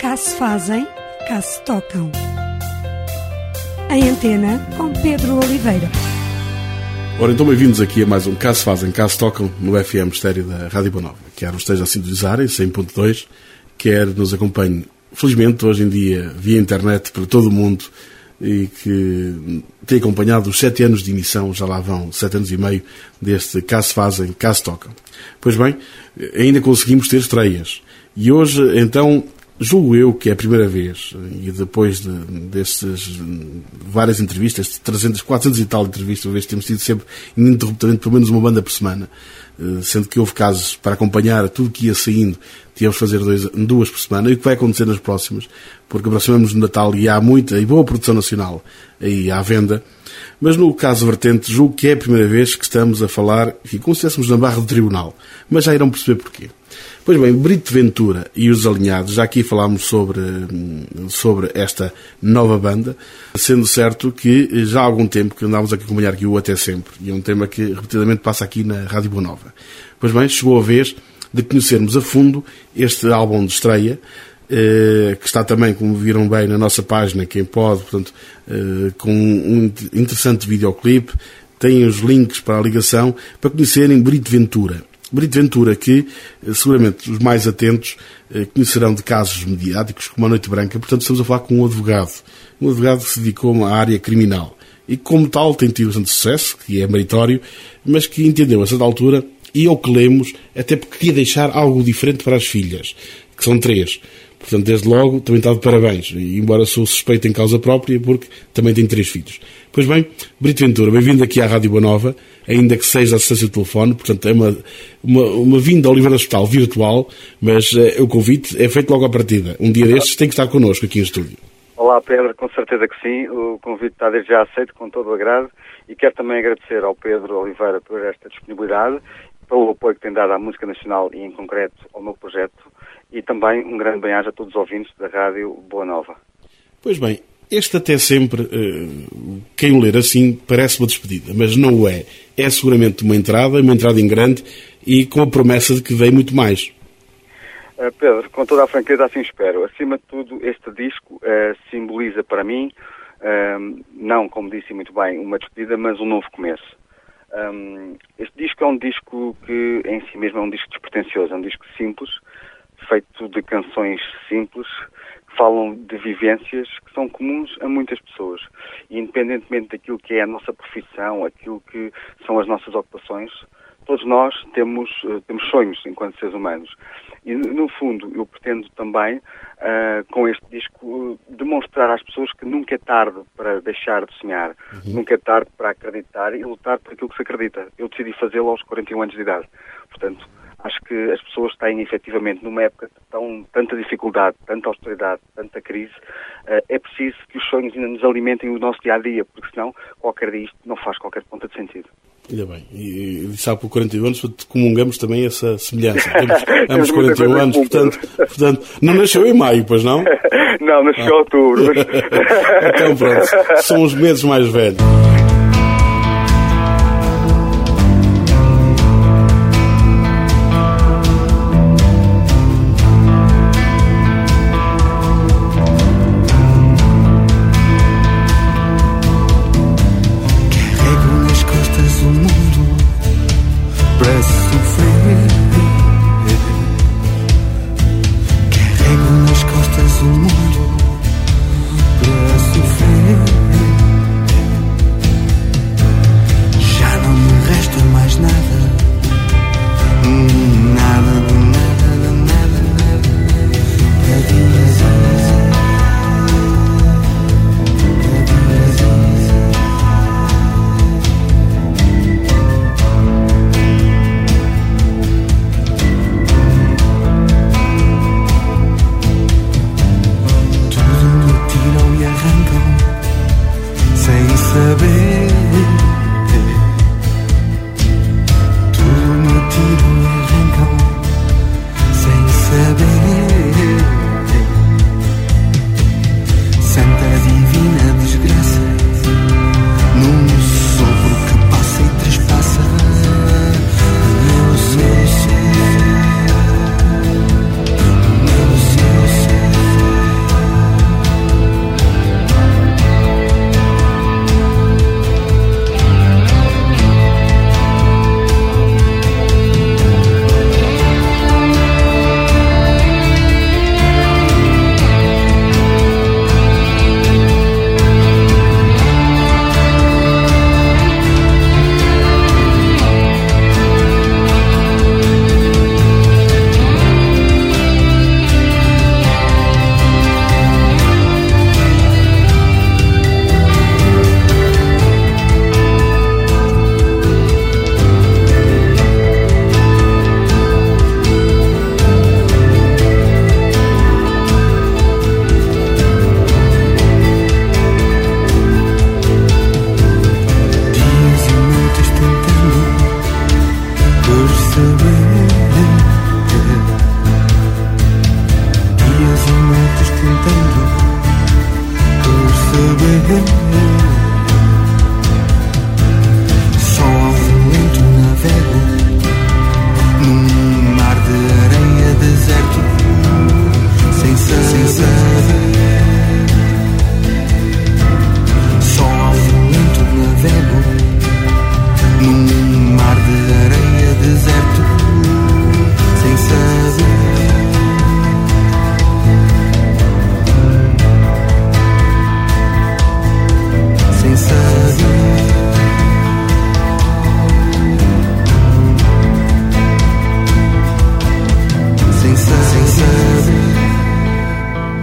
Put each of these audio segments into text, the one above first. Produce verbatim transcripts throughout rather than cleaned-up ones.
Cá se fazem, cá se tocam. Em Antena, com Pedro Oliveira. Ora, então bem-vindos aqui a mais um Cá se fazem, cá se tocam no F M estéreo da Rádio Boa Nova. Quer nos esteja a sintonizar em cem ponto dois, quer nos acompanhe, felizmente, hoje em dia, via internet para todo o mundo, e que tem acompanhado os sete anos de emissão, já lá vão sete anos e meio, deste Cá se fazem, cá se tocam. Pois bem, ainda conseguimos ter estreias. E hoje, então, julgo eu que é a primeira vez, e depois de, destas várias entrevistas, trezentas, quatrocentas e tal entrevistas, uma vez temos tido sempre ininterruptamente pelo menos uma banda por semana, sendo que houve casos para acompanhar tudo que ia saindo, tínhamos de fazer dois, duas por semana, e o que vai acontecer nas próximas, porque aproximamos do Natal e há muita e boa produção nacional aí à venda. Mas no caso vertente, julgo que é a primeira vez que estamos a falar, enfim, como se estivéssemos na barra do tribunal, mas já irão perceber porquê. Pois bem, Brito Ventura e os Alinhados, já aqui falámos sobre, sobre esta nova banda, sendo certo que já há algum tempo que andávamos a acompanhar aqui o Até Sempre, e é um tema que repetidamente passa aqui na Rádio Boa Nova. Pois bem, chegou a vez de conhecermos a fundo este álbum de estreia, eh, que está também, como viram bem, na nossa página, quem pode, portanto, eh, com um interessante videoclipe, tem os links para a ligação, para conhecerem Brito Ventura. Brito Ventura, que seguramente os mais atentos conhecerão de casos mediáticos como a Noite Branca. Portanto, estamos a falar com um advogado, um advogado que se dedicou à área criminal e que, como tal, tem tido bastante sucesso, que é meritório, mas que entendeu a certa altura, e ao que lemos, até porque queria deixar algo diferente para as filhas, que são três. Portanto, desde logo, também está de parabéns, embora sou suspeito em causa própria, porque também tem três filhos. Pois bem, Brito Ventura, bem-vindo aqui à Rádio Boa Nova, ainda que seja a distância do telefone, portanto é uma, uma, uma vinda ao Oliveira Hospital virtual, mas é, o convite é feito logo à partida. Um dia destes tem que estar connosco aqui no estúdio. Olá Pedro, com certeza que sim, o convite está desde já aceito com todo o agrado, e quero também agradecer ao Pedro Oliveira por esta disponibilidade, pelo apoio que tem dado à música nacional e em concreto ao meu projeto, e também um grande bem-aja a todos os ouvintes da Rádio Boa Nova. Pois bem, este Até Sempre, quem o ler assim, parece uma despedida, mas não o é. É seguramente uma entrada, uma entrada em grande, e com a promessa de que vem muito mais. Uh, Pedro, com toda a franqueza assim espero. Acima de tudo, este disco uh, simboliza para mim, uh, não, como disse muito bem, uma despedida, mas um novo começo. Um, este disco é um disco que em si mesmo é um disco despretensioso, é um disco simples, feito de canções simples, que falam de vivências que são comuns a muitas pessoas. E independentemente daquilo que é a nossa profissão, aquilo que são as nossas ocupações, todos nós temos, uh, temos sonhos enquanto seres humanos. E, no fundo, eu pretendo também, uh, com este disco, uh, demonstrar às pessoas que nunca é tarde para deixar de sonhar, uhum. Nunca é tarde para acreditar e lutar por aquilo que se acredita. Eu decidi fazê-lo aos quarenta e um anos de idade. Portanto, acho que as pessoas têm, efetivamente, numa época de tão, tanta dificuldade, tanta austeridade, tanta crise, uh, é preciso que os sonhos ainda nos alimentem o nosso dia-a-dia, porque senão qualquer dia isto não faz qualquer ponta de sentido. Ainda bem, e, e sabe, por quarenta e um anos comungamos também essa semelhança. Temos ambos quarenta e um anos, portanto, portanto, não nasceu em maio, pois não? Não, nasceu em ah. outubro. Mas... Então pronto, são os meses mais velhos. Mundo para sofrer.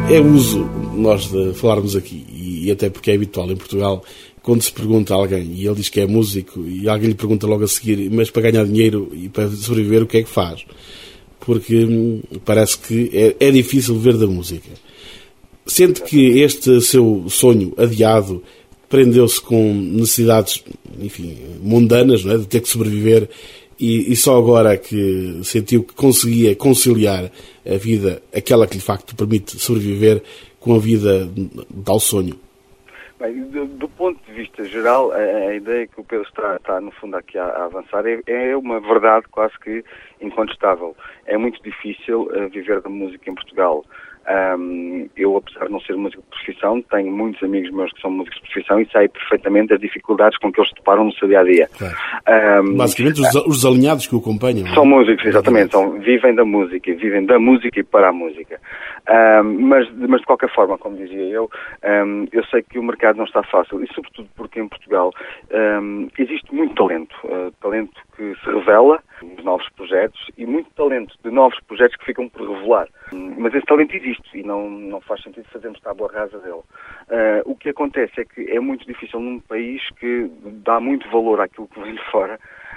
É uso nós de falarmos aqui, e até porque é habitual em Portugal, quando se pergunta a alguém e ele diz que é músico e alguém lhe pergunta logo a seguir, mas para ganhar dinheiro e para sobreviver o que é que faz? Porque hum, parece que é, é difícil viver da música. Sente que este seu sonho adiado prendeu-se com necessidades, enfim, mundanas, não é? De ter que sobreviver, e, e só agora que sentiu que conseguia conciliar a vida, aquela que de facto permite sobreviver, com a vida tal sonho? Bem, do, do ponto de vista geral, a, a ideia que o Pedro está, está no fundo aqui a, a avançar é, é uma verdade quase que incontestável. É muito difícil uh, viver da música em Portugal. Um, eu, apesar de não ser músico de profissão, tenho muitos amigos meus que são músicos de profissão e sei perfeitamente as dificuldades com que eles se deparam no seu dia-a-dia. Claro. Um, Basicamente, os, os alinhados que o acompanham. São não? músicos, exatamente. São, vivem da música, vivem da música e para a música. Um, mas, mas, de qualquer forma, como dizia eu, um, eu sei que o mercado não está fácil, e sobretudo porque em Portugal um, existe muito talento. Uh, talento que se revela nos novos projetos e muito talento de novos projetos que ficam por revelar. Um, mas esse talento existe e não, não faz sentido fazermos tábua rasa dele. Uh, o que acontece é que é muito difícil num país que dá muito valor àquilo que vem de fora,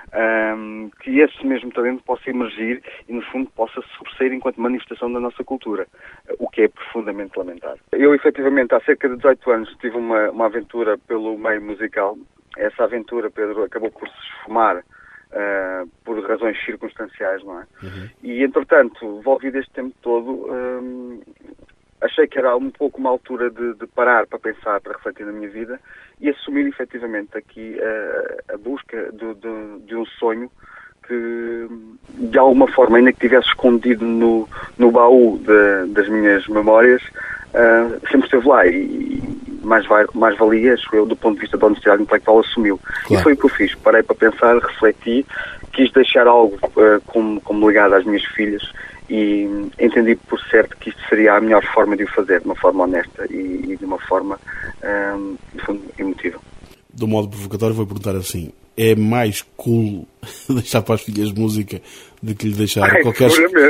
um, que esse mesmo talento possa emergir e, no fundo, possa sobressair enquanto manifestação da nossa cultura, uh, o que é profundamente lamentável. Eu, efetivamente, há cerca de dezoito anos tive uma, uma aventura pelo meio musical. Essa aventura, Pedro, acabou por se esfumar Uh, por razões circunstanciais, não é? Uhum. E, entretanto, envolvido este tempo todo, um, achei que era um pouco uma altura de, de parar para pensar, para refletir na minha vida e assumir, efetivamente, aqui uh, a busca de, de, de um sonho que, de alguma forma, ainda que tivesse escondido no, no baú de, das minhas memórias, uh, sempre esteve lá e mais, mais valia, acho eu, do ponto de vista da honestidade intelectual, assumiu. Claro. E foi o que eu fiz. Parei para pensar, refleti, quis deixar algo uh, como, como legado às minhas filhas e entendi por certo que isto seria a melhor forma de o fazer, de uma forma honesta e, e de uma forma, um, de fundo, emotiva. Do modo provocatório, vou perguntar assim: é mais cool deixar para as filhas música do que lhe deixar Ai, qualquer,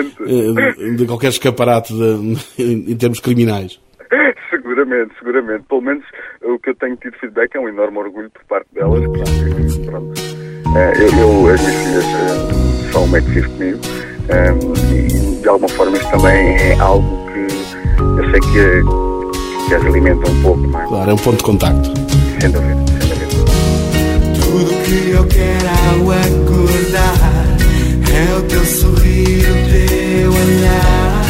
uh, de qualquer escaparate de, em termos criminais? Seguramente, seguramente. Pelo menos o que eu tenho tido feedback é um enorme orgulho por parte delas. Porque, pronto, eu, eu, as minhas filhas são um meio que vive comigo e de alguma forma isto também é algo que eu sei que, que as alimenta um pouco mais. Claro, é um ponto de contacto. Sem dúvida, sem dúvida. Tudo que eu quero ao acordar é o teu sorrir, o teu olhar.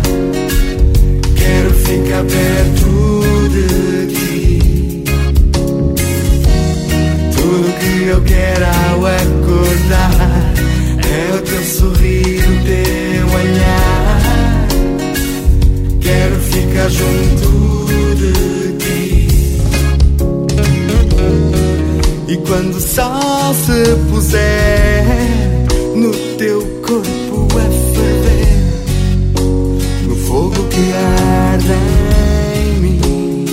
Quero ficar perto de ti. Tudo que eu quero ao acordar é o teu sorrir, o teu olhar. Quero ficar junto de ti. E quando o sol se puser no teu corpo a ferver, no fogo que arde em mim,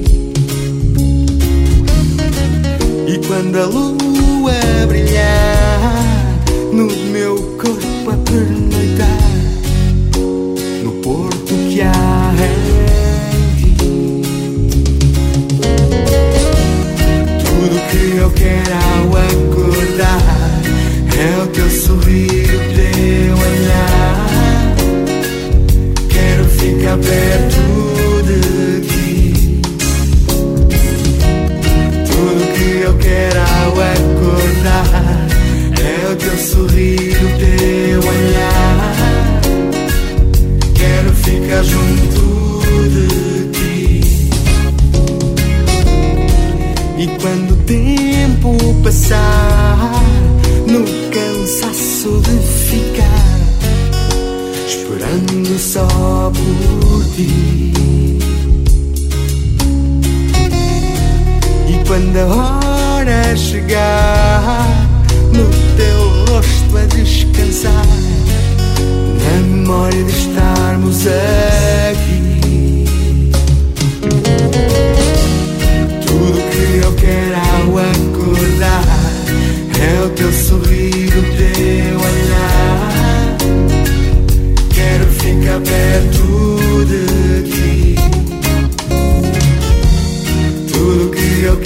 e quando a lua brilhar no meu corpo a pernoitar, no porto que há em ti, tudo que eu quero ao acordar é o teu sorrir, o teu olhar. Quero ficar perto de ti. Tudo que eu quero ao acordar é o teu sorrir, o teu olhar. Quero ficar junto de ti. E quando o tempo passar, no cansaço de ficar esperando só por ti, e quando a hora chegar, no teu rosto a descansar, na memória de estarmos aqui, tudo que eu quero ao acordar é o teu sorrir, o teu olhar. Quero ficar perto de ti.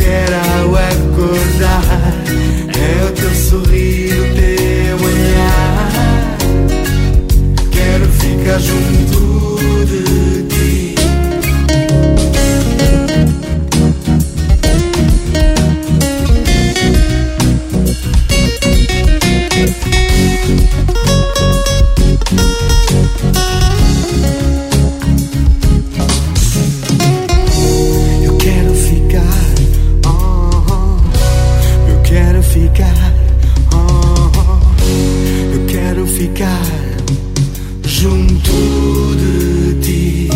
quero ao acordar é o teu sorrir, o teu olhar. Quero ficar junto de ti. Eu quero ficar, oh, oh. Eu quero ficar, oh, oh. Eu quero ficar junto de ti.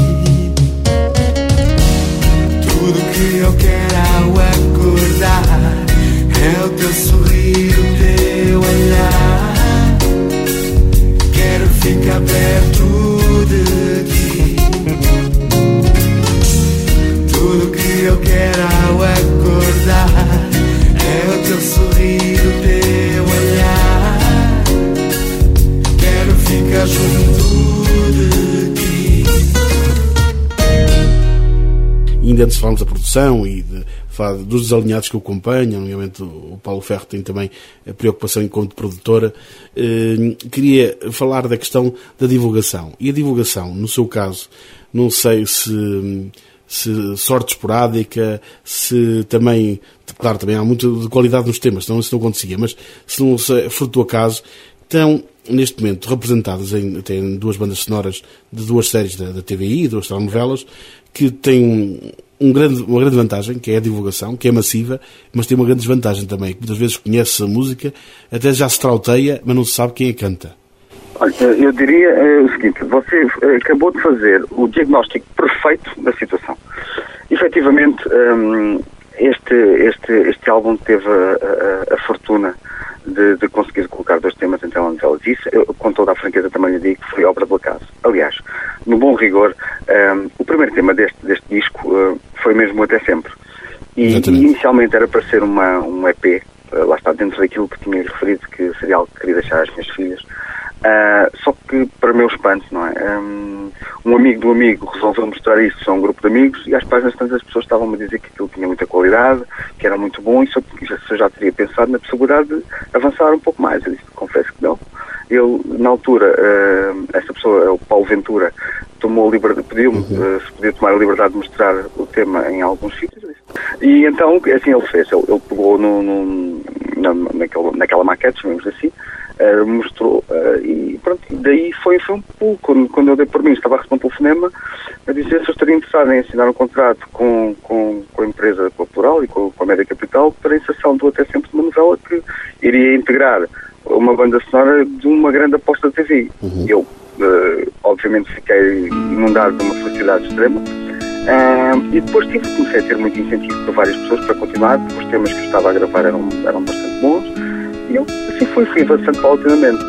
Tudo que eu quero ao acordar é o teu sorrir, o teu olhar. Quero ficar perto de ti. Tudo que eu quero ao acordar é o teu sorrir, o teu olhar. Quero ficar junto de ti. E ainda antes de falarmos da produção e de, falar dos desalinhados que o acompanham, nomeadamente o Paulo Ferro tem também a preocupação enquanto produtora, eh, queria falar da questão da divulgação. E a divulgação, no seu caso, não sei se, se sorte esporádica, se também, claro, também há muita de qualidade nos temas, senão isso não acontecia, mas se não se fruto do acaso, estão neste momento representadas em, até em duas bandas sonoras de duas séries da, da T V I, duas telenovelas, que têm um grande, uma grande vantagem, que é a divulgação, que é massiva, mas tem uma grande desvantagem também, que muitas vezes conhece a música, até já se trauteia, mas não se sabe quem a canta. Olha, eu diria é, o seguinte, você acabou de fazer o diagnóstico perfeito da situação. Efetivamente, um, este, este, este álbum teve a, a, a fortuna de, de conseguir colocar dois temas em telenovelas. Isso, eu, com toda a franqueza, também lhe digo que foi obra do acaso. Aliás, no bom rigor, um, o primeiro tema deste, deste disco uh, foi mesmo Até Sempre. E, e inicialmente era para ser uma, um E P, uh, lá está, dentro daquilo que tinha referido, que seria algo que queria deixar às minhas filhas. Uh, só que, para meu espanto, não é? Um, um amigo do amigo resolveu mostrar isso a um grupo de amigos e às páginas tantas as pessoas estavam a dizer que aquilo tinha muita qualidade, que era muito bom, e só que eu já teria pensado na possibilidade de avançar um pouco mais. Eu disse, confesso que não. Ele, na altura, uh, essa pessoa, o Paulo Ventura, tomou a liberdade, pediu-me uhum. uh, se podia tomar a liberdade de mostrar o tema em alguns sítios. E então, assim ele fez. Ele, ele pegou no, no, na, naquela, naquela maquete, chamemos assim, Uh, mostrou uh, e pronto, daí foi, foi um pulo. Quando, quando eu dei por mim, estava a receber um telefonema a dizer se eu estaria interessado em assinar um contrato com, com, com a empresa, com a Plural e com, com a Média Capital para a inserção do Até Sempre, de uma novela que iria integrar uma banda sonora de uma grande aposta de T V. Uhum. Eu uh, obviamente fiquei inundado de uma felicidade extrema. Uh, e depois tive, comecei a ter muito incentivo por várias pessoas para continuar, porque os temas que eu estava a gravar eram, eram bastante bons. E eu, assim fui, fui avançando paulatinamente.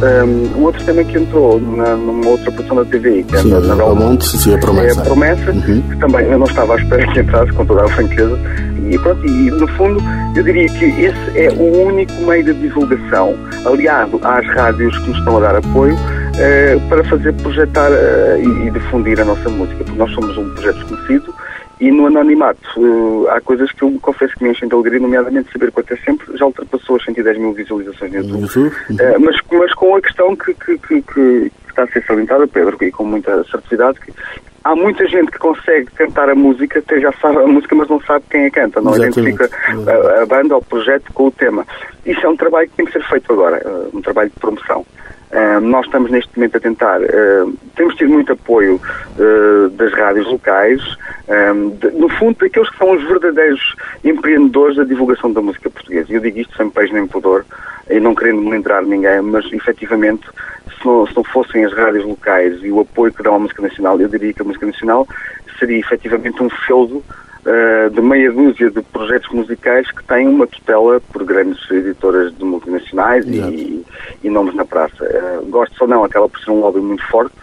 Um, o outro tema que entrou na, numa outra produção da T V, que é sim, na, na Belmonte, sim, a Promessa. É a Promessa, uhum. que também eu não estava à espera que entrasse, com toda a franqueza. E pronto, e no fundo, eu diria que esse é o único meio de divulgação, aliado às rádios que nos estão a dar apoio, uh, para fazer projetar uh, e, e difundir a nossa música, porque nós somos um projeto desconhecido. E no anonimato, uh, há coisas que eu confesso que me enchem de alegria, nomeadamente saber que até sempre já ultrapassou as cento e dez mil visualizações no YouTube. YouTube? Uhum. Uh, mas, mas com a questão que, que, que, que está a ser salientada, Pedro, e com muita assertividade, que há muita gente que consegue cantar a música, até já sabe a música, mas não sabe quem a canta, não Exatamente. identifica a, a banda ou o projeto com o tema. Isso é um trabalho que tem que ser feito agora, uh, um trabalho de promoção. Uh, nós estamos neste momento a tentar, uh, temos tido muito apoio uh, das rádios locais, um, de, no fundo daqueles que são os verdadeiros empreendedores da divulgação da música portuguesa. E eu digo isto sem peixe nem pudor, e não querendo melindrar ninguém, mas efetivamente se não, se não fossem as rádios locais e o apoio que dão à música nacional, eu diria que a música nacional seria efetivamente um feudo Uh, de meia dúzia de projetos musicais que têm uma tutela por grandes editoras de multinacionais e, e nomes na praça. Uh, gosto ou não, acaba por ser um lobby muito forte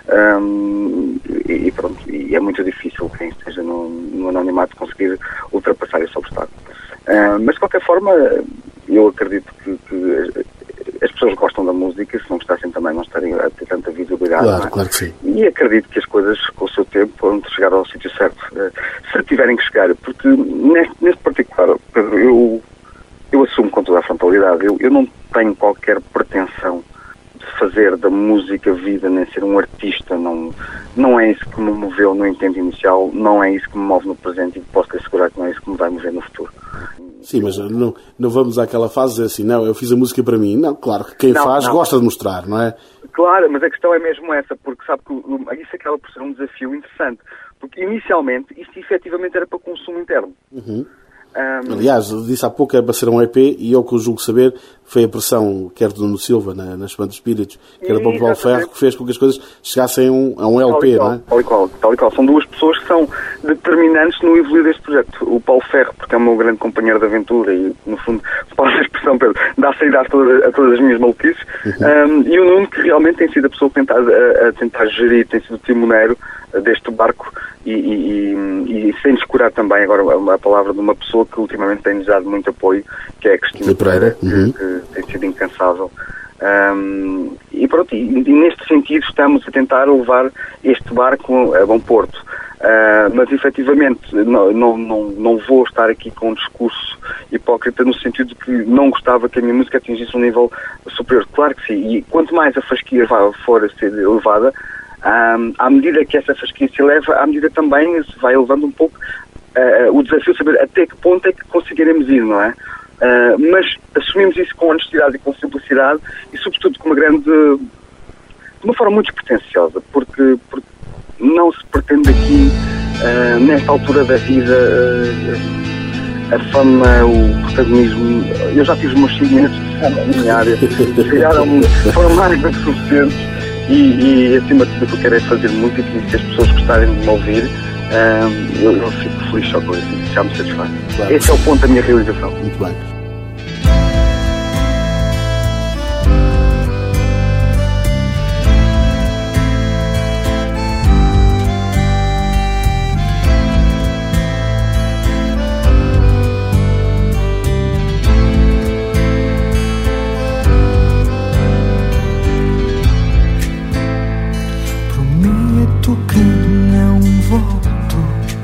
um, e, e pronto, e é muito difícil quem esteja no, no anonimato conseguir ultrapassar esse obstáculo. Uh, mas de qualquer forma, eu acredito que, que as pessoas gostam da música, se não gostassem também não estariam a ter tanta visibilidade. Claro, não é? Claro que sim. E acredito que as coisas, com o seu tempo, vão chegar ao sítio certo, se tiverem que chegar, porque neste, neste particular, Pedro, eu, eu assumo com toda a frontalidade, eu, eu não tenho qualquer pretensão de fazer da música vida, nem ser um artista, não, não é isso que me moveu no intento inicial, não é isso que me move no presente e posso te assegurar que não é isso que me vai mover no futuro. Sim, mas não, não vamos àquela fase de dizer assim, não, eu fiz a música para mim. Não, claro que quem não, faz não. gosta de mostrar, não é? Claro, mas a questão é mesmo essa, porque sabe que isso acaba por ser um desafio interessante, porque inicialmente isto efetivamente era para consumo interno. Uhum. Um... Aliás, disse há pouco que era para ser um E P e eu que julgo saber foi a pressão, quer do Nuno Silva, na, na Semana dos Espíritos, quer do Paulo Ferro, que fez com que as coisas chegassem a um, a um L P, tal não é? Tal e, qual, tal e qual. São duas pessoas que são determinantes no evoluir deste projeto. O Paulo Ferro, porque é o meu grande companheiro de aventura e, no fundo, passa a expressão, Pedro, dá saída a todas, a todas as minhas maluquices. Uhum. Um, e o Nuno, que realmente tem sido a pessoa que tenta, a, a tentar gerir, tem sido o timoneiro deste barco e, e, e, e sem descurar também agora a palavra de uma pessoa que ultimamente tem-nos dado muito apoio, que é a Cristina Pereira, uhum. que, que tem sido incansável. Um, e pronto, e, e neste sentido estamos a tentar levar este barco a bom porto. Uh, mas efetivamente não, não, não, não vou estar aqui com um discurso hipócrita no sentido de que não gostava que a minha música atingisse um nível superior. Claro que sim, e quanto mais a fasquia for a ser elevada, Um, à medida que essa fasquia se eleva, à medida também se vai elevando um pouco uh, o desafio de saber até que ponto é que conseguiremos ir, não é? Uh, mas assumimos isso com honestidade e com simplicidade e sobretudo com uma grande, de uma forma muito despretensiosa, porque, porque não se pretende aqui, uh, nesta altura da vida, uh, a fama, o protagonismo. Eu já tive os meus cinco minutos de fama na minha área, chegaram, foram mais do que suficientes. E, e acima de tudo o que eu quero é fazer música e se as pessoas gostarem de me ouvir, um, eu, eu fico feliz só com isso, já me satisfaz. Claro. Esse é o ponto da minha realização. Muito bem. Que não volto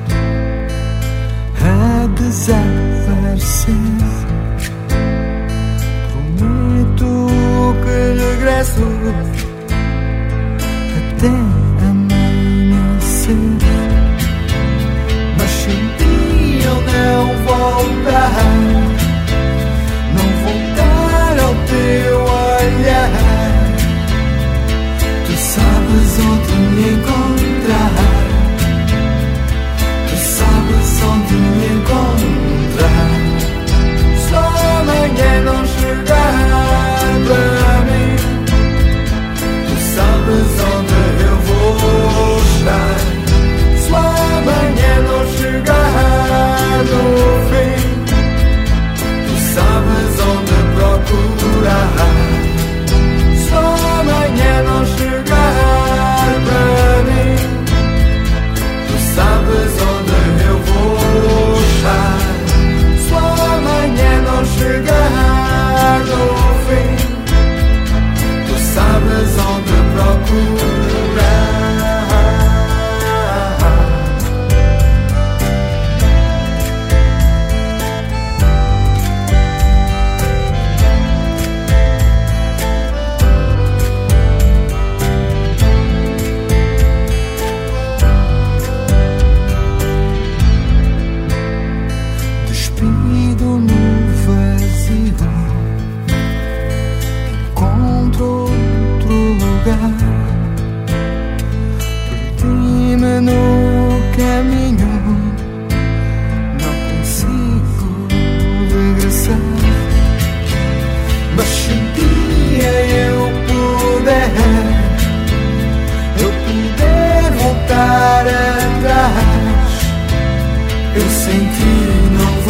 a desaparecer. Prometo que regresso até amanhecer. Mas se um dia eu não voltar, não voltar ao teu olhar, tu sabes onde me encontrar. Tu sabes onde me encontrar. Se amanhã não chegar para mim, tu sabes onde eu vou estar. Se amanhã não chegar no fim,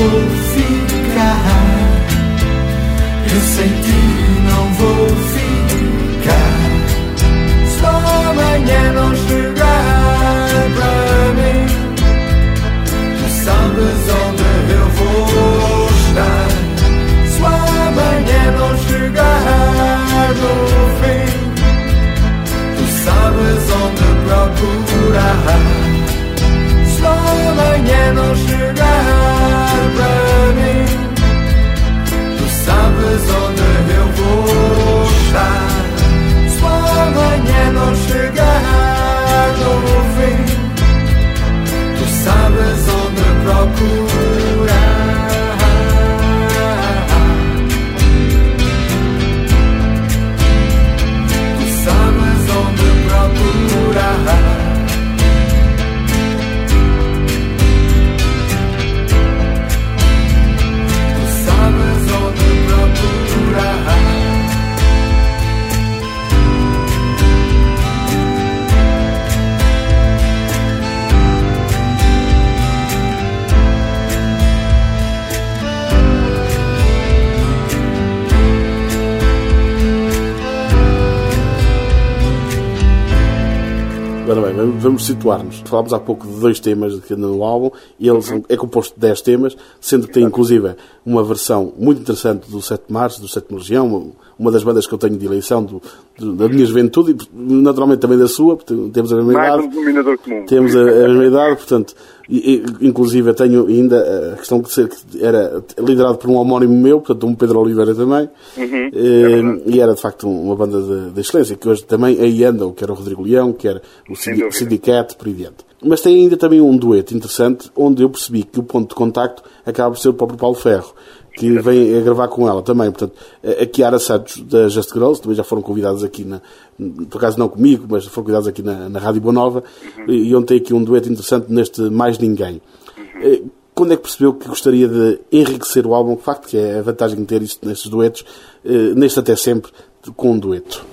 vou ficar. Eu sei que não vou ficar. Se amanhã não chegar para mim, tu sabes onde eu vou estar. Se amanhã não chegar no fim, tu sabes onde procurar. Se amanhã não chegar para mim, tu sabes onde eu vou estar. Se amanhã não chegar no fim, tu sabes onde procurar. Tu sabes onde procurar. Ora bem, vamos situar-nos. Falámos há pouco de dois temas no álbum, e eles uhum. é composto de dez temas, sendo que tem inclusive uma versão muito interessante do sete de Março, do Sétima Legião, uma, uma das bandas que eu tenho de eleição do, do, da minha juventude e naturalmente também da sua, porque temos a mesma Mais idade. Um denominador comum. Temos a, a mesma idade, portanto, e, e, inclusive eu tenho ainda a questão de ser que era liderado por um homónimo meu, portanto um Pedro Oliveira também, uhum. e, e era de facto uma banda de, de excelência, que hoje também aí andam, que era o Rodrigo Leão, que era o Sindicato, por aí diante. Mas tem ainda também um dueto interessante, onde eu percebi que o ponto de contacto acaba por ser o próprio Paulo Ferro, que vem a gravar com ela também. Portanto, a Chiara Santos, da Just Girls, também já foram convidados aqui, na, por acaso não comigo, mas foram convidados aqui na, na Rádio Boa Nova, uhum. e onde tem aqui um dueto interessante neste Mais Ninguém. Uhum. Quando é que percebeu que gostaria de enriquecer o álbum? De facto, que é a vantagem de ter isto nestes duetos, neste até sempre, com um dueto.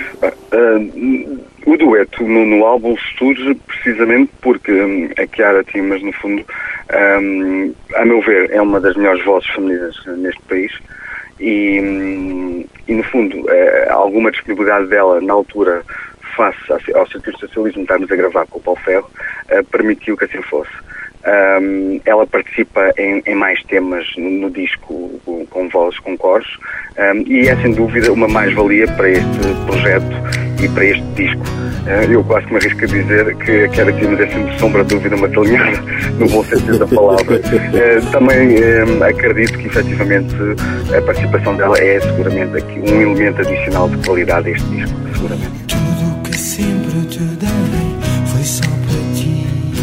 Uh, o dueto no, no álbum surge precisamente porque um, a Chiara Timas, no fundo, um, a meu ver, é uma das melhores vozes femininas neste país e, um, e no fundo, uh, alguma disponibilidade dela na altura face ao Circuito Socialismo, estarmos a gravar com o Paulo Ferro, uh, permitiu que assim fosse. Um, ela participa em, em mais temas no, no disco com, com vozes, com coros, um, e é sem dúvida uma mais-valia para este projeto e para este disco. Uh, eu quase que me arrisco a dizer que a Chiara Timas é sempre sombra de dúvida, uma talhada, no bom sentido da palavra. Uh, também um, acredito que efetivamente a participação dela é seguramente aqui um elemento adicional de qualidade a este disco, seguramente. Tudo que sempre te dei foi só para ti.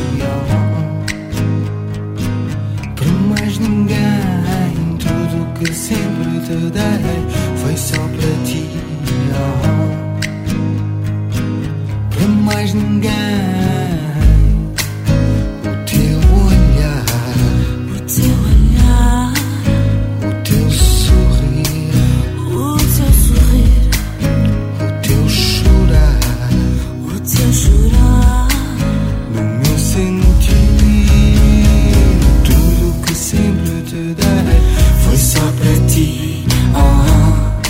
Ninguém, tudo que sempre te dei foi só para ti, oh. Para mais ninguém. O teu olhar, o teu olhar, o teu sorrir, o teu sorrir, o teu chorar, o teu chorar, no meu sentir. Sempre te dei foi só para ti, oh.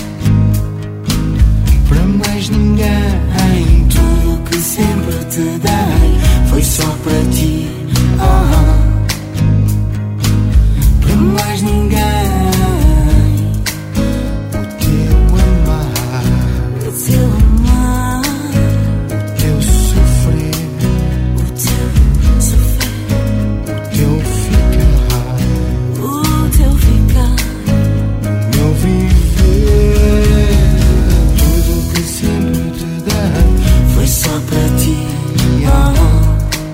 Para mais ninguém, tudo que sempre te dei foi só para ti, oh. Para mais ninguém. O teu amar, o teu amar, o teu sofrer, o teu sofrer, o teu ficar. Tudo que sempre te dei foi só para ti, oh.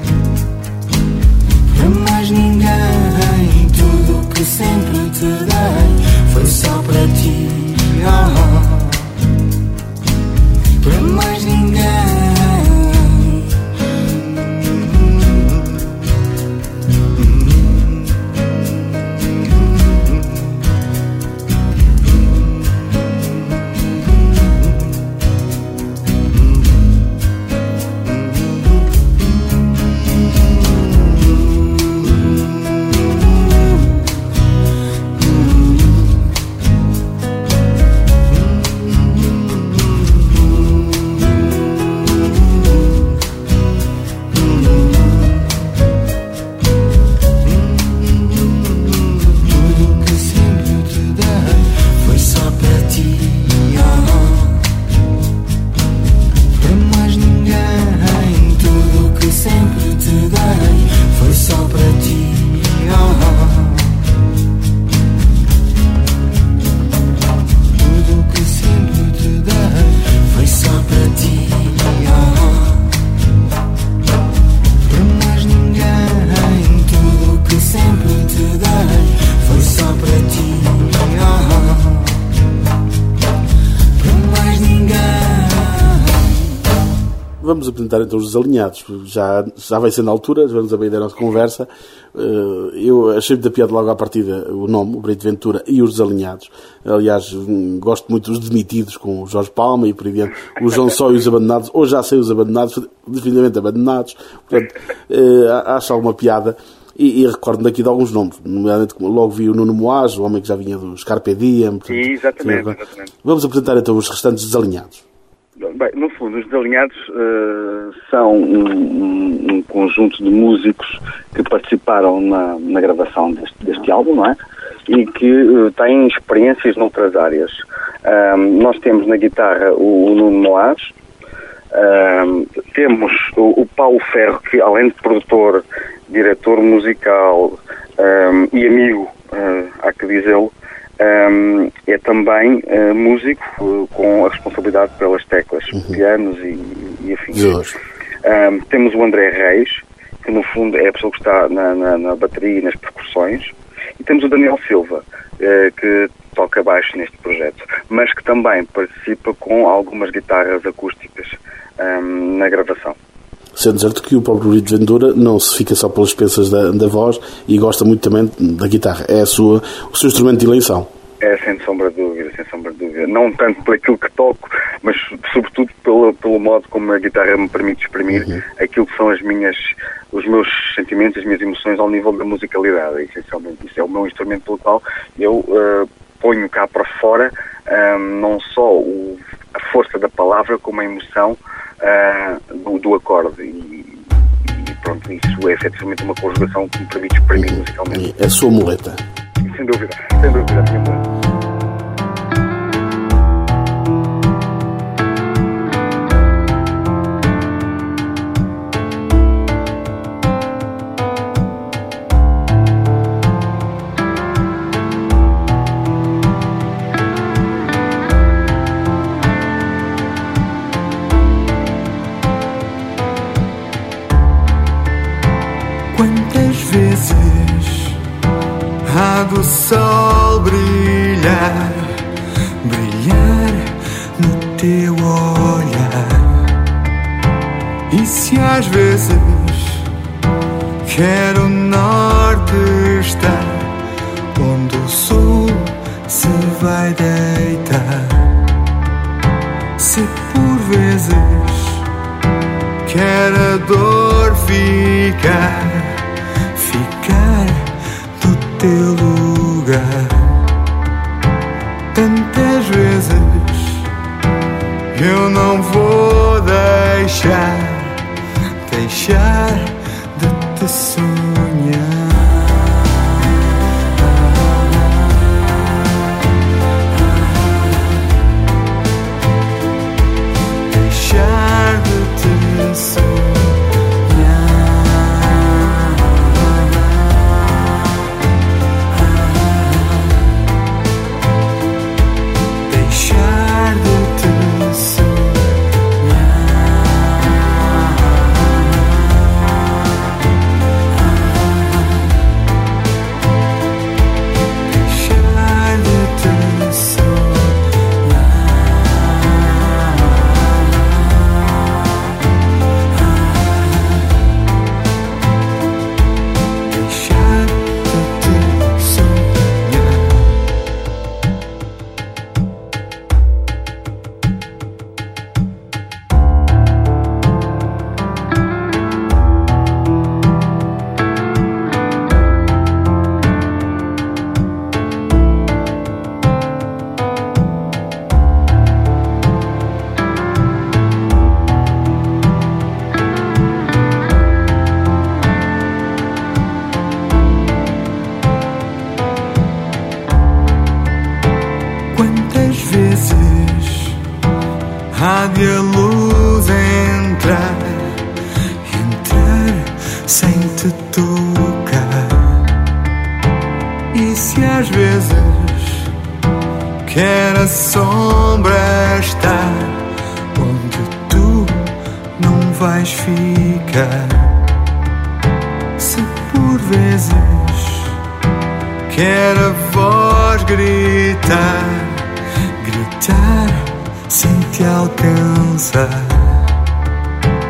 Para mais ninguém, tudo que sempre te dei foi só para ti, oh. Para mais ninguém. Vamos apresentar então os Desalinhados. Já, já vai sendo a altura, vamos a bem da nossa conversa. Eu achei muita piada logo à partida o nome, o Brito Ventura e os Desalinhados. Aliás, gosto muito dos Demitidos com o Jorge Palma e por aí diante. O João Só e os Abandonados, ou já sei os Abandonados, definitivamente Abandonados. Portanto, acho alguma piada. E, e recordo daqui de alguns nomes, nomeadamente logo vi o Nuno Moaz, o homem que já vinha do Carpe Diem. Portanto, exatamente, sim, exatamente. Vamos apresentar então os restantes Desalinhados. Bem, no fundo, os Desalinhados uh, são um, um, um conjunto de músicos que participaram na, na gravação deste, deste álbum, não é? E que uh, têm experiências noutras áreas. Um, nós temos na guitarra o, o Nuno Moaz, um, temos o, o Paulo Ferro, que além de produtor, diretor musical um, e amigo, uh, há que dizê-lo, um, é também uh, músico uh, com a responsabilidade pelas teclas, uhum. pianos e, e afins. Um, temos o André Reis, que no fundo é a pessoa que está na, na, na bateria e nas percussões, e temos o Daniel Silva, uh, que toca baixo neste projeto, mas que também participa com algumas guitarras acústicas um, na gravação. Sendo certo que o próprio Brito Ventura não se fica só pelas peças da, da voz e gosta muito também da guitarra. É a sua, o seu instrumento de eleição. É, sem sombra de dúvida, sem sombra de dúvida. Não tanto por aquilo que toco, mas sobretudo pelo, pelo modo como a guitarra me permite exprimir uhum. aquilo que são as minhas, os meus sentimentos, as minhas emoções ao nível da musicalidade. Essencialmente, isso é o meu instrumento pelo qual eu uh, ponho cá para fora um, não só o, a força da palavra, como a emoção Uh, do, do acorde e, e pronto, isso é efetivamente uma conjugação que me permite exprimir uhum. musicalmente. É a sua muleta. Sem dúvida, sem dúvida, a minha muleta. Quantas vezes há do sol brilhar, brilhar no teu olhar, e se às vezes quer o norte estar onde o sol se vai deitar, se por vezes quer a dor ficar, ficar no teu lugar. Tantas vezes eu não vou deixar, deixar de te sonhar. Deixar de te sonhar. Há de a luz entrar, entrar sem te tocar. E se às vezes quer a sombra estar onde tu não vais ficar, se por vezes quer a voz gritar, gritar sem te alcançar,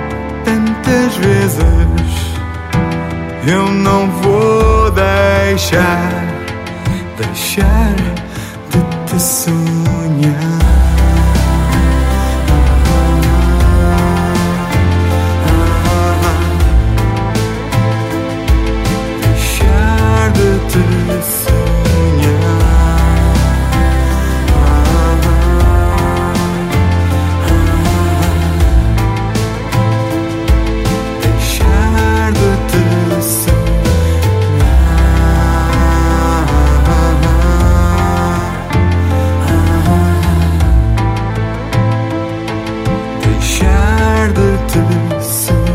quantas vezes eu não vou deixar, deixar de te sonhar. Deixar de te sonhar. Deixar de te sonhar. Deixar de te sonhar.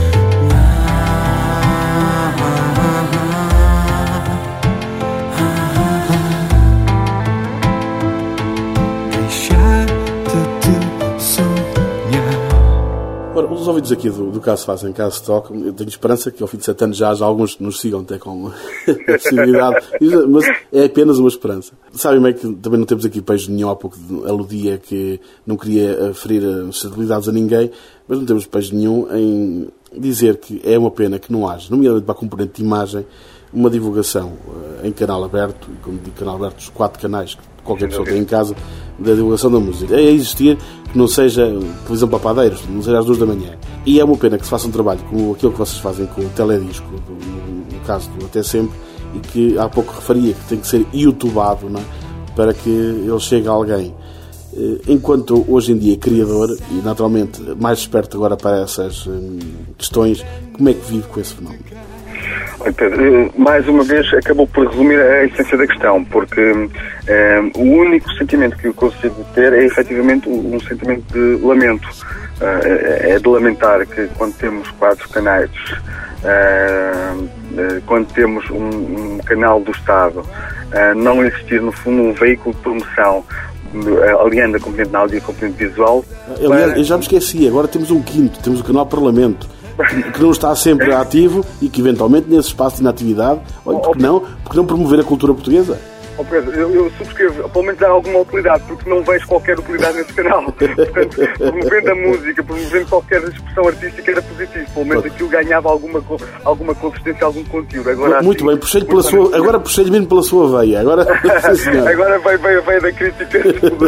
Deixar de te sonhar. Ora, os ouvidos aqui do, do Caso Fazem, Caso Tocam, eu tenho esperança que ao fim de sete anos já haja alguns que nos sigam até com possibilidade, mas é apenas uma esperança. Sabem bem que também não temos aqui pejo nenhum, há pouco aludia que não queria ferir as sensibilidades a ninguém, mas não temos pejo nenhum em dizer que é uma pena que não haja, nomeadamente para a componente de imagem, uma divulgação uh, em canal aberto, e como digo canal aberto, os quatro canais que qualquer pessoa tem em casa, da divulgação da música. É existir que não seja televisão para padeiros, não seja às duas da manhã. E é uma pena que se faça um trabalho como aquilo que vocês fazem com o teledisco, no, no caso do Até Sempre, e que há pouco referia que tem que ser youtubado, não é? Para que ele chegue a alguém. Enquanto hoje em dia criador, e naturalmente mais esperto agora para essas hum, questões, como é que vive com esse fenómeno? Olha, Pedro, mais uma vez acabou por resumir a essência da questão, porque eh, o único sentimento que eu consigo ter é efetivamente um sentimento de lamento. Uh, é de lamentar que quando temos quatro canais, uh, uh, quando temos um, um canal do Estado, uh, não existir no fundo um veículo de promoção uh, aliando a componente de áudio e a componente visual. Eu, para... eu já me esqueci, agora temos um quinto, temos o canal Parlamento, que não está sempre ativo e que eventualmente nesse espaço de inatividade, olha, porque não, porque não promover a cultura portuguesa? Oh Pedro, eu, eu subscrevo, pelo menos há alguma utilidade, porque não vejo qualquer utilidade nesse canal. Portanto, promovendo a música, promovendo qualquer expressão artística era positivo, pelo menos aquilo ganhava alguma, alguma consistência, algum conteúdo. Agora, muito assim, bem, puxei-lhe pela sua, agora puxei-lhe mesmo pela sua veia. Agora, agora veio, veio, veio da crítica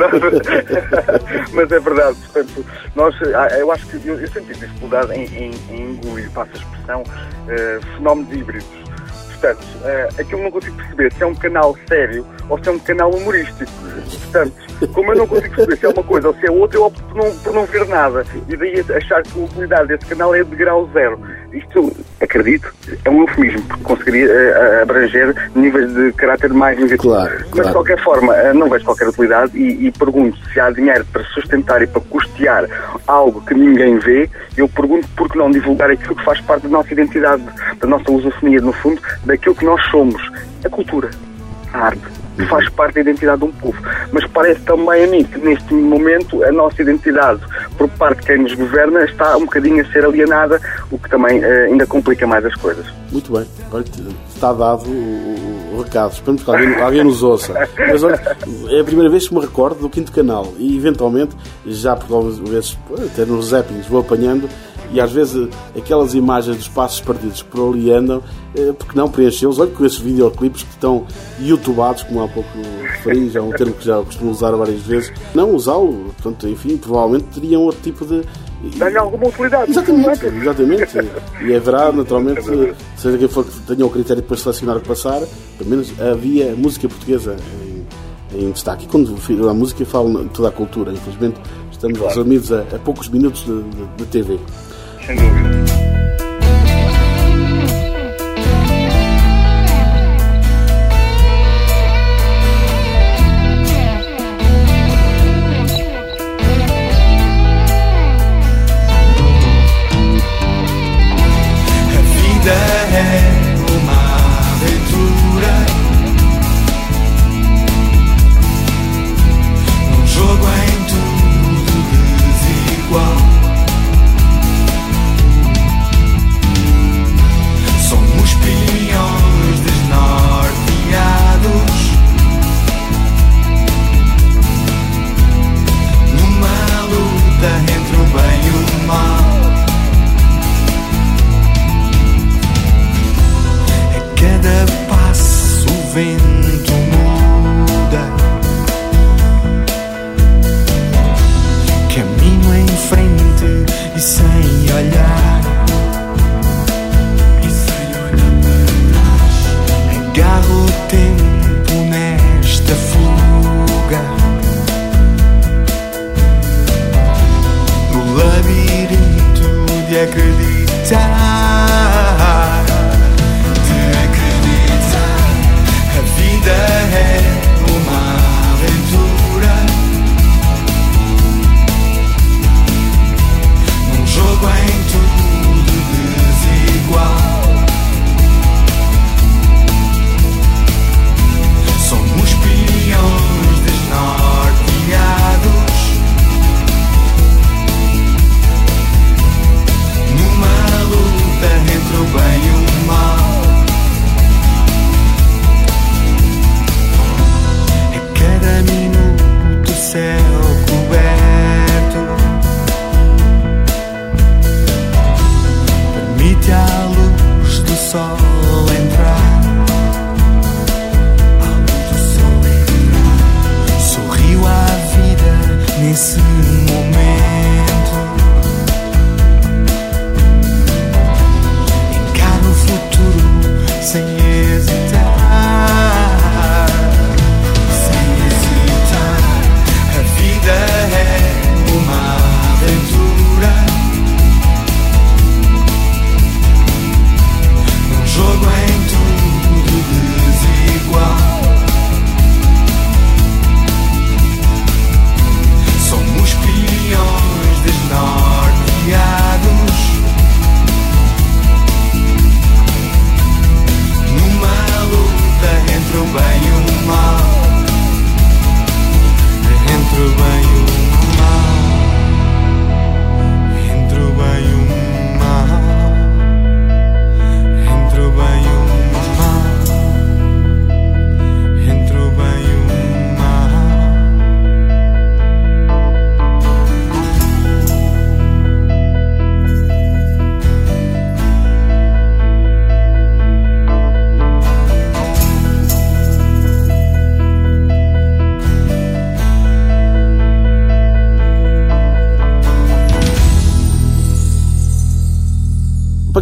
mas é verdade, portanto, nós, eu acho que eu, eu senti dificuldade em, em, em engolir, passa a expressão, uh, fenómenos híbridos. Portanto, uh, aquilo não consigo perceber se é um canal sério ou se é um canal humorístico. Portanto, como eu não consigo perceber se é uma coisa ou se é outra, eu opto por não, por não ver nada. E daí achar que a utilidade desse canal é de grau zero. Isto, acredito, é um eufemismo, porque conseguiria uh, abranger níveis de caráter mais negativo. Claro, Mas, claro. de qualquer forma, uh, não vejo qualquer utilidade e, e pergunto se há dinheiro para sustentar e para custear algo que ninguém vê. Eu pergunto por que não divulgar aquilo que faz parte da nossa identidade, da nossa lusofonia, no fundo, daquilo que nós somos, a cultura, a arte, que faz parte da identidade de um povo. Mas parece também a mim que neste momento a nossa identidade, por parte de quem nos governa, está um bocadinho a ser alienada, o que também uh, ainda complica mais as coisas. Muito bem, olha, está dado o, o, o recado, esperamos que alguém, alguém nos ouça. Mas olha, é a primeira vez que me recordo do quinto canal e eventualmente, já por algumas vezes, até nos zappings vou apanhando, e às vezes aquelas imagens dos passos partidos que por ali andam, porque não preenchê-los? Olha com esses videoclipes que estão youtubados, como há pouco referi, já é um termo que já costumo usar várias vezes, não usá-lo, portanto, enfim, provavelmente teriam outro tipo de... Tem alguma utilidade. Exatamente, exatamente. E haverá, naturalmente, seja quem for que tenha o critério para selecionar o que passar, pelo menos havia música portuguesa em, em destaque. E quando a música fala toda a cultura, infelizmente estamos claro. resumidos a, a poucos minutos de, de, de T V. Sem dúvida.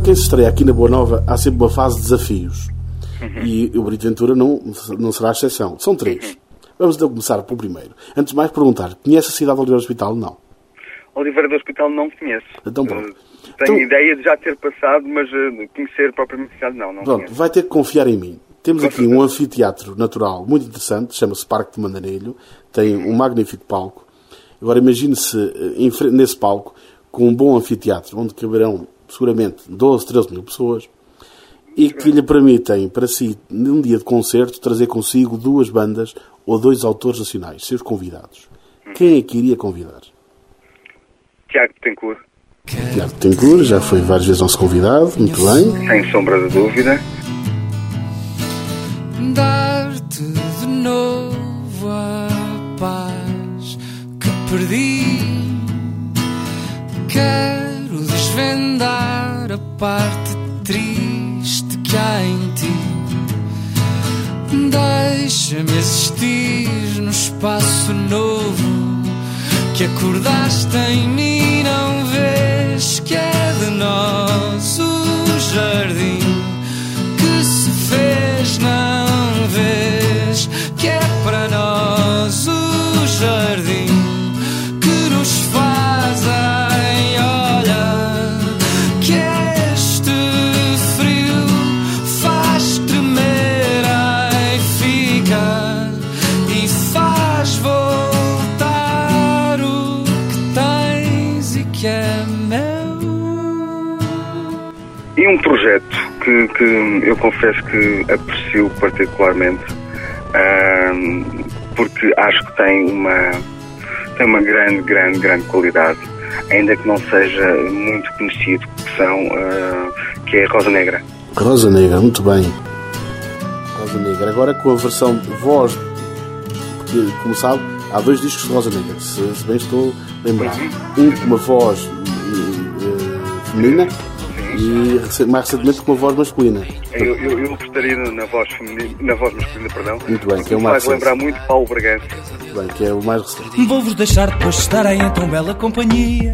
quem se estreia aqui na Boa Nova há sempre uma fase de desafios. Uhum. E o Brito Ventura não, não será a exceção. São três. Uhum. Vamos então começar pelo primeiro. Antes de mais perguntar, conhece a cidade de Oliveira do Hospital? Não. Oliveira do Hospital não conheço. Então pronto. Uh, tenho então, ideia de já ter passado, mas uh, conhecer propriamente a cidade não, não pronto, conheço. vai ter que confiar em mim. Temos aqui um anfiteatro natural muito interessante, chama-se Parque de Mandanelho, tem um magnífico palco. Agora imagine-se nesse palco com um bom anfiteatro, onde caberão seguramente doze, treze mil pessoas, e que lhe permitem, para si, num dia de concerto, trazer consigo duas bandas ou dois autores nacionais, seus convidados. Quem é que iria convidar? Tiago Betancourt. Tiago Betancourt, já foi várias vezes nosso convidado, muito bem. Sem sombra de dúvida. Dar-te de novo a paz que perdi. Quero desvendar a parte triste que há em ti. Deixa-me existir no espaço novo que acordaste em mim. Não vês que é de nós o jardim que se fez. Não vês que é para nós o jardim que nos fazem. Olha que este frio faz tremer. Ai, fica e faz voltar o que tens e que é meu. E um projeto que, que eu confesso que aprecio particularmente, um, porque acho que tem uma, tem uma grande, grande, grande qualidade, ainda que não seja muito conhecido, que, são, uh, que é Rosa Negra. Rosa Negra, muito bem. Rosa Negra, agora com a versão de voz, porque, como sabe, há dois discos de Rosa Negra, se, se bem estou a lembrar. Um com uma voz uh, feminina, e mais recentemente com uma voz masculina. Eu, eu, eu gostaria na voz feminina, na voz masculina, perdão. Muito bem, que é o mais recente. Faz lembrar muito Paulo Bragança. Muito bem, que é o mais recente. Vou-vos deixar depois de estarem em tão bela companhia.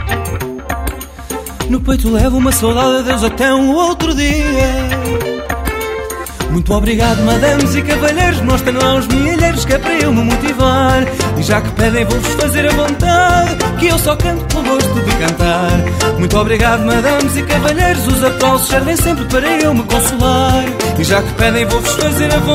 No peito levo uma saudade a Deus até um outro dia. Muito obrigado, madames e cavalheiros, mostrem lá os milheiros que é para eu me motivar. E já que pedem, vou-vos fazer a vontade, que eu só canto pelo gosto de cantar. Muito obrigado, madames e cavalheiros, os aplausos servem sempre para eu me consolar. E já que pedem, vou-vos fazer a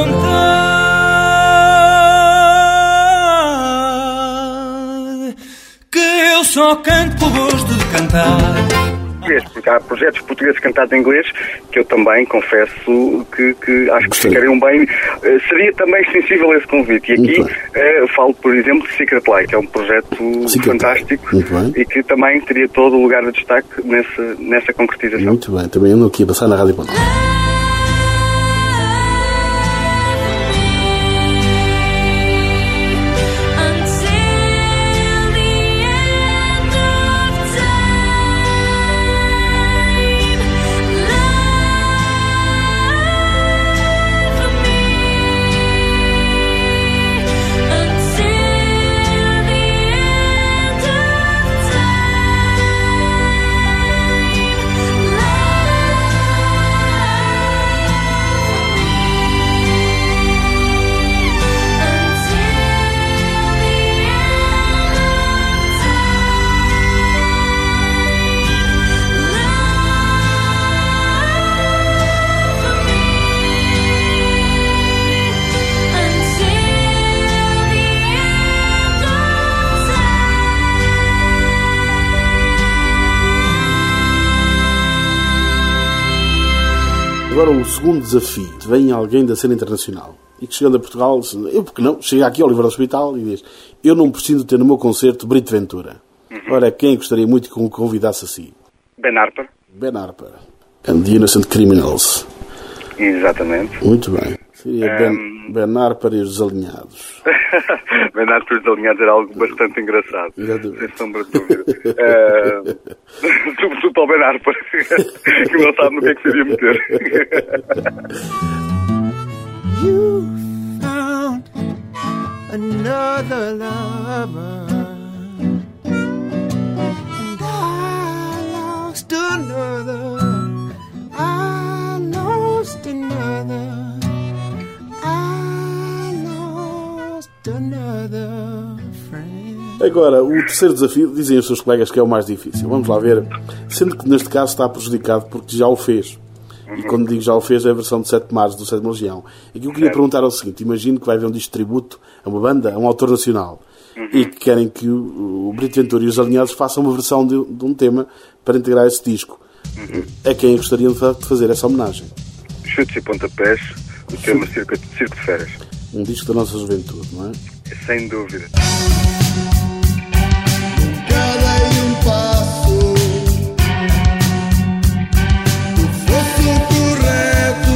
vontade, que eu só canto pelo gosto de cantar. Porque há projetos portugueses cantados em inglês que eu também confesso que, que acho que ficariam bem. Uh, seria também sensível a esse convite. E aqui uh, falo, por exemplo, de Secret Light, que é um projeto Secret fantástico e que também teria todo o lugar de destaque nessa, nessa concretização. Muito bem, também ando aqui a passar na Rádio Boa Nova. Agora o segundo desafio, vem alguém da cena internacional e que chegando a Portugal, eu porque não, chega aqui ao Oliveira do Hospital e diz: eu não preciso ter no meu concerto Brito Ventura. Uhum. Ora, quem gostaria muito que o convidasse assim? Ben Harper. Ben Harper. And the Innocent Criminals. Exatamente. Muito bem. Seria Ben, Um... Ben Harper e os Desalinhados. Ben Harper e os Desalinhados era algo bastante engraçado. Exatamente. Sem sombra de dúvida. uh... Sobretudo para o Ben Harper, que não sabe no que é que seria meter. You found another lover, and I lost another. another friend. Agora, o terceiro desafio, dizem os seus colegas que é o mais difícil. Vamos lá ver. Sendo que neste caso está prejudicado porque já o fez. E quando digo já o fez, é a versão de sete Mares do Sétima Legião. E que eu queria perguntar é o seguinte: imagino que vai haver um disco de tributo a uma banda, a um autor nacional, uhum. e que querem que o, o Brito Ventura e os Alinhados façam uma versão de, de um tema para integrar esse disco. Uhum. A quem gostariam de fazer essa homenagem? Chutes e pontapés, o tema Circo, Circo de Feras. Um disco da nossa juventude, não é? Sem dúvida. Cada um passo, tu fosse o correto.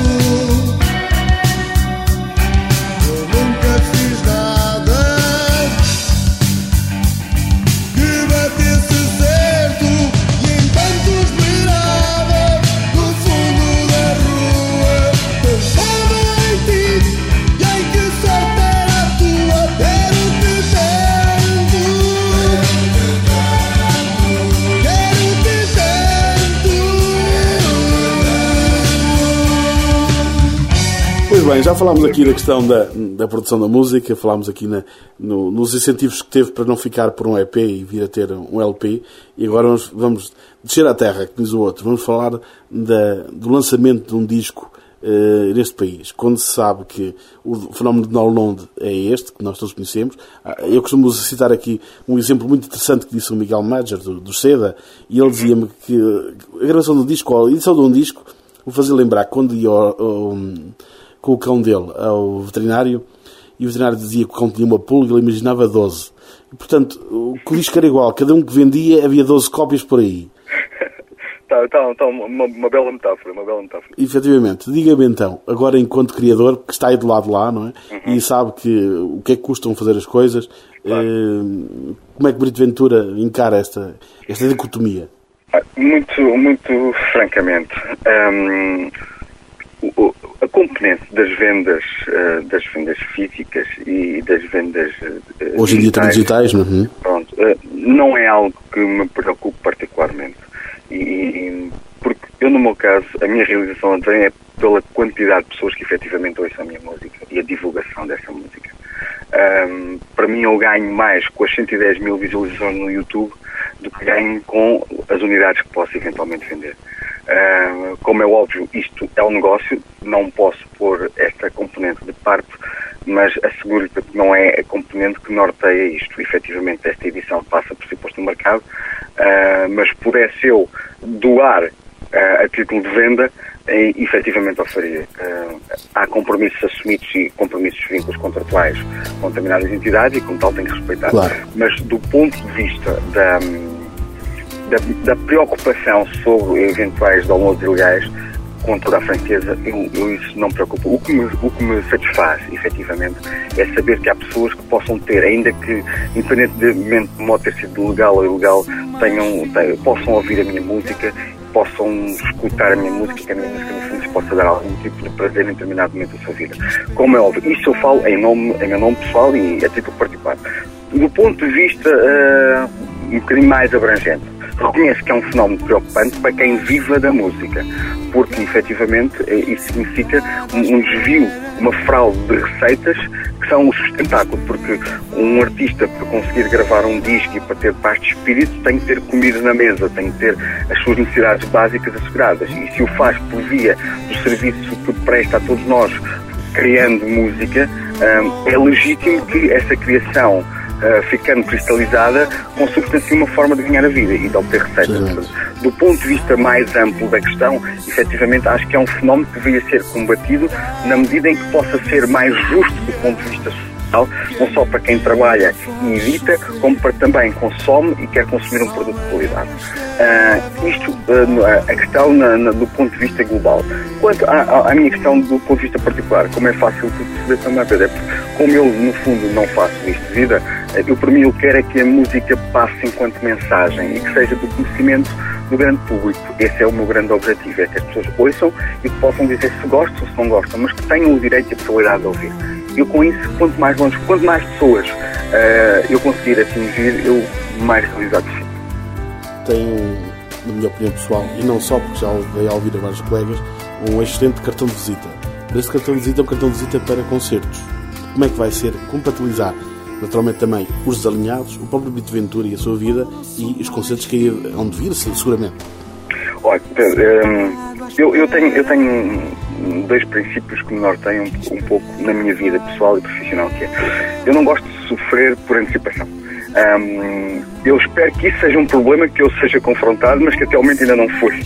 Eu nunca fiz nada que batesse certo. E enquanto esperava no fundo da rua, pensava em ti e em que sorte era a tua. Quero te tanto, quero te tanto. Pois bem, já falámos aqui da questão da, da produção da música, falámos aqui na, no, nos incentivos que teve para não ficar por um E P e vir a ter um L P, e agora vamos, vamos descer à terra, que diz o outro. Vamos falar da, do lançamento de um disco uh, neste país, quando se sabe que o fenómeno de download é este, que nós todos conhecemos. Eu costumo citar aqui um exemplo muito interessante que disse o Miguel Major, do, do Seda, e ele dizia-me que a gravação do disco, ou a edição de um disco, o fazia lembrar quando ia ao, ao, com o cão dele ao veterinário, e o veterinário dizia que o cão tinha uma pulga, ele imaginava doze. E, portanto, o que o disco era igual, cada um que vendia havia doze cópias por aí. Tá, tá, tá uma, uma bela metáfora, uma bela metáfora. Efetivamente. Diga-me então, agora enquanto criador, que está aí do lado lá, não é? Uhum. E sabe que, o que é que custam fazer as coisas, claro. eh, como é que Brito Ventura encara esta, esta dicotomia? Muito, muito francamente, um, o, a componente das vendas, uh, das vendas físicas e das vendas uh, hoje em dia também digitais, não é? Pronto, uh, não é algo que me preocupe particularmente. E, porque eu, no meu caso, a minha realização é pela quantidade de pessoas que efetivamente ouvem a minha música e a divulgação dessa música. Um, para mim, eu ganho mais com as cento e dez mil visualizações no YouTube do que ganho com as unidades que posso eventualmente vender. Uh, como é óbvio, isto é um negócio, não posso pôr esta componente de parte, mas asseguro-lhe que não é a componente que norteia isto. Efetivamente, esta edição passa por ser posto no mercado, uh, mas pudesse eu doar uh, a título de venda, e, efetivamente eu faria. Uh, há compromissos assumidos e compromissos vínculos contratuais com determinadas entidades e, como tal, tem que respeitar. Claro. Mas do ponto de vista da, da, da preocupação sobre eventuais downloads ilegais, com toda a franqueza, eu, eu isso não me preocupa. O que me, o que me satisfaz, efetivamente, é saber que há pessoas que possam ter, ainda que, independentemente de modo ter sido legal ou ilegal, tenham, tenham, possam ouvir a minha música, possam escutar a minha música, que a minha música, no fundo, se possa dar algum tipo de prazer em determinado momento da sua vida. Como é óbvio, isso eu falo em, nome, em meu nome pessoal e a título particular. Do ponto de vista uh, um bocadinho mais abrangente, reconheço que é um fenómeno preocupante para quem viva da música, porque, efetivamente, isso significa um, um desvio, uma fraude de receitas que são o sustentáculo, porque um artista, para conseguir gravar um disco e para ter paz de espírito, tem que ter comida na mesa, tem que ter as suas necessidades básicas asseguradas, e se o faz por via do serviço que presta a todos nós, criando música, é legítimo que essa criação, Uh, ficando cristalizada, consubstancie uma forma de ganhar a vida e de obter receitas. Do ponto de vista mais amplo da questão, efetivamente acho que é um fenómeno que deveria ser combatido na medida em que possa ser mais justo do ponto de vista social, não só para quem trabalha e edita, como para também consome e quer consumir um produto de qualidade. Uh, isto, uh, a questão na, na, do ponto de vista global. Quanto à, à minha questão do ponto de vista particular, como é fácil de perceber também, Pedro, é porque, como eu, no fundo, não faço isto de vida, eu, por mim, eu quero é que a música passe enquanto mensagem e que seja do conhecimento do grande público. Esse é o meu grande objetivo, é que as pessoas ouçam e que possam dizer se gostam ou se não gostam, mas que tenham o direito e a possibilidade de ouvir. Eu, com isso, quanto mais longe, quanto mais pessoas uh, eu conseguir atingir, eu mais realizado fico. Tenho, na minha opinião pessoal, e não só porque já dei a ouvir a vários colegas, um excelente cartão de visita. Este cartão de visita é um cartão de visita para concertos. como é que vai ser compatibilizar, naturalmente também, os desalinhados, o próprio Bito Ventura e a sua vida e os concertos que hão de vir, seguramente. Olha, Pedro, eu, eu, tenho, eu tenho dois princípios que me norteiam um, um pouco na minha vida pessoal e profissional, que é, eu não gosto de sofrer por antecipação. Um, eu espero que isso seja um problema que eu seja confrontado, mas que até ao momento ainda não fui.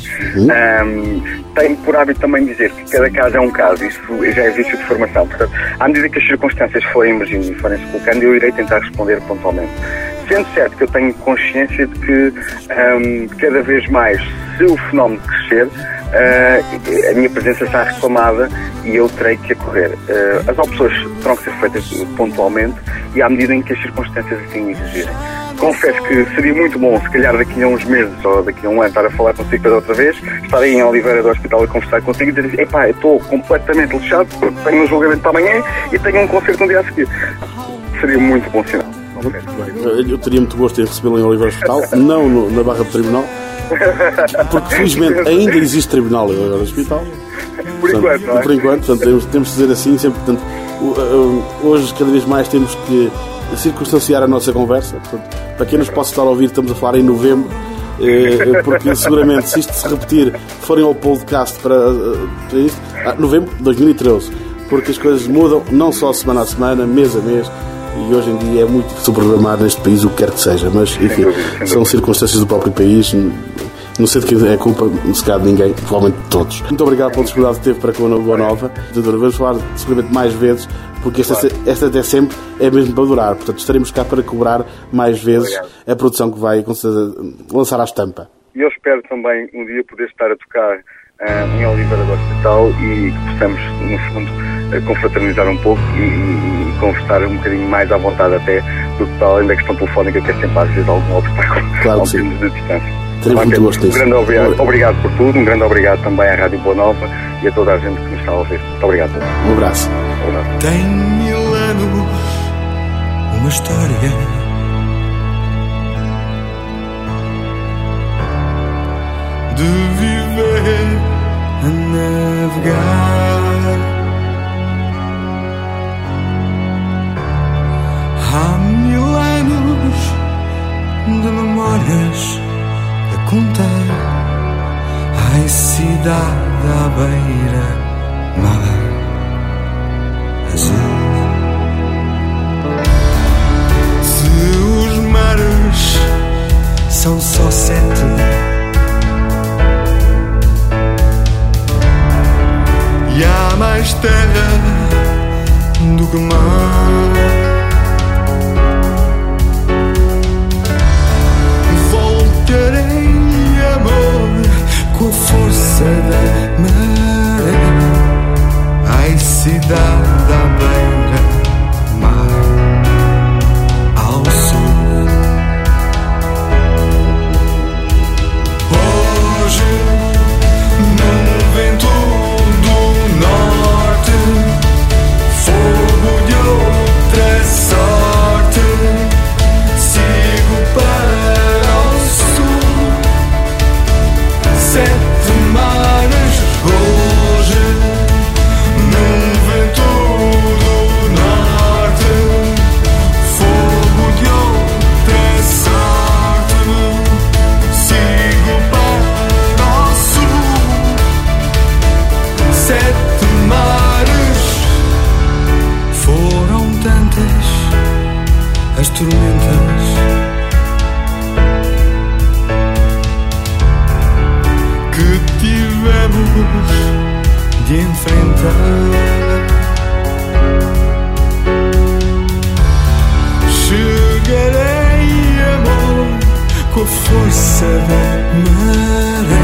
Um, tenho por hábito também dizer que cada caso é um caso, isso já é vício de formação. Portanto, à medida que as circunstâncias forem emergindo e forem se colocando, eu irei tentar responder pontualmente. Sendo certo que eu tenho consciência de que um, cada vez mais, se o fenómeno crescer, uh, a minha presença está reclamada e eu terei que acorrer. Uh, as opções terão que ser feitas pontualmente e à medida em que as circunstâncias assim exigirem. Confesso que seria muito bom, se calhar daqui a uns meses ou daqui a um ano, estar a falar consigo pela outra vez, estar aí em Oliveira do Hospital a conversar consigo e dizer: epá, eu estou completamente lixado porque tenho um julgamento para amanhã e tenho um concerto no dia a seguir. Seria muito bom sinal. Eu teria muito gosto em recebê-lo em Oliveira Hospital, não no, na barra do tribunal, porque felizmente ainda existe tribunal em Oliveira Hospital. Por portanto, enquanto, não é? Por enquanto, portanto, temos, temos de dizer assim sempre. Portanto, hoje, cada vez mais, temos que circunstanciar a nossa conversa. Portanto, para quem nos possa estar a ouvir, estamos a falar em novembro, porque seguramente, se isto se repetir, forem ao podcast para, para isto, ah, novembro de dois mil e treze, porque as coisas mudam não só semana a semana, mês a mês. E hoje em dia é muito difícil programar neste país o que quer que seja, mas enfim, são circunstâncias do próprio país. Não sei de quem é a culpa, se calhar de ninguém, provavelmente de todos. Muito obrigado pela disponibilidade que teve para com a Boa Nova. Vamos falar seguramente mais vezes, porque esta, esta até sempre é mesmo para durar. Portanto, estaremos cá para cobrar mais vezes obrigado. A produção que vai, com certeza, lançar à estampa. E eu espero também um dia poder estar a tocar uh, em Oliveira do Hospital e que possamos, no fundo, uh, confraternizar um pouco e, e, e conversar um bocadinho mais à vontade até do que além da questão telefónica, que é sempre às vezes algum obstáculo claro ao termos de distância. Terei muito gosto disso. Um grande obrigado, obrigado por tudo, um grande obrigado também à Rádio Boa Nova e a toda a gente que nos está a ouvir. Muito obrigado. Um abraço. Um abraço. Tem mil anos, uma história de viver a navegar. Há mil anos de memórias a contar. Ai, cidade à beira mar azul. Se os mares são só sete, e há mais terra do que mar, voltarei, amor, com a força da maré. Ai, cidade à beira mar ao sul. Hoje, num vento do norte, fogo de outra sorte, sigo para o sul. Sete mares hoje, num vento do norte, fogo de outra sorte, sigo para o sul. Sete mares, foram tantas as tormentas que tivemos de enfrentar. Chegarei, amor, com a força da maré.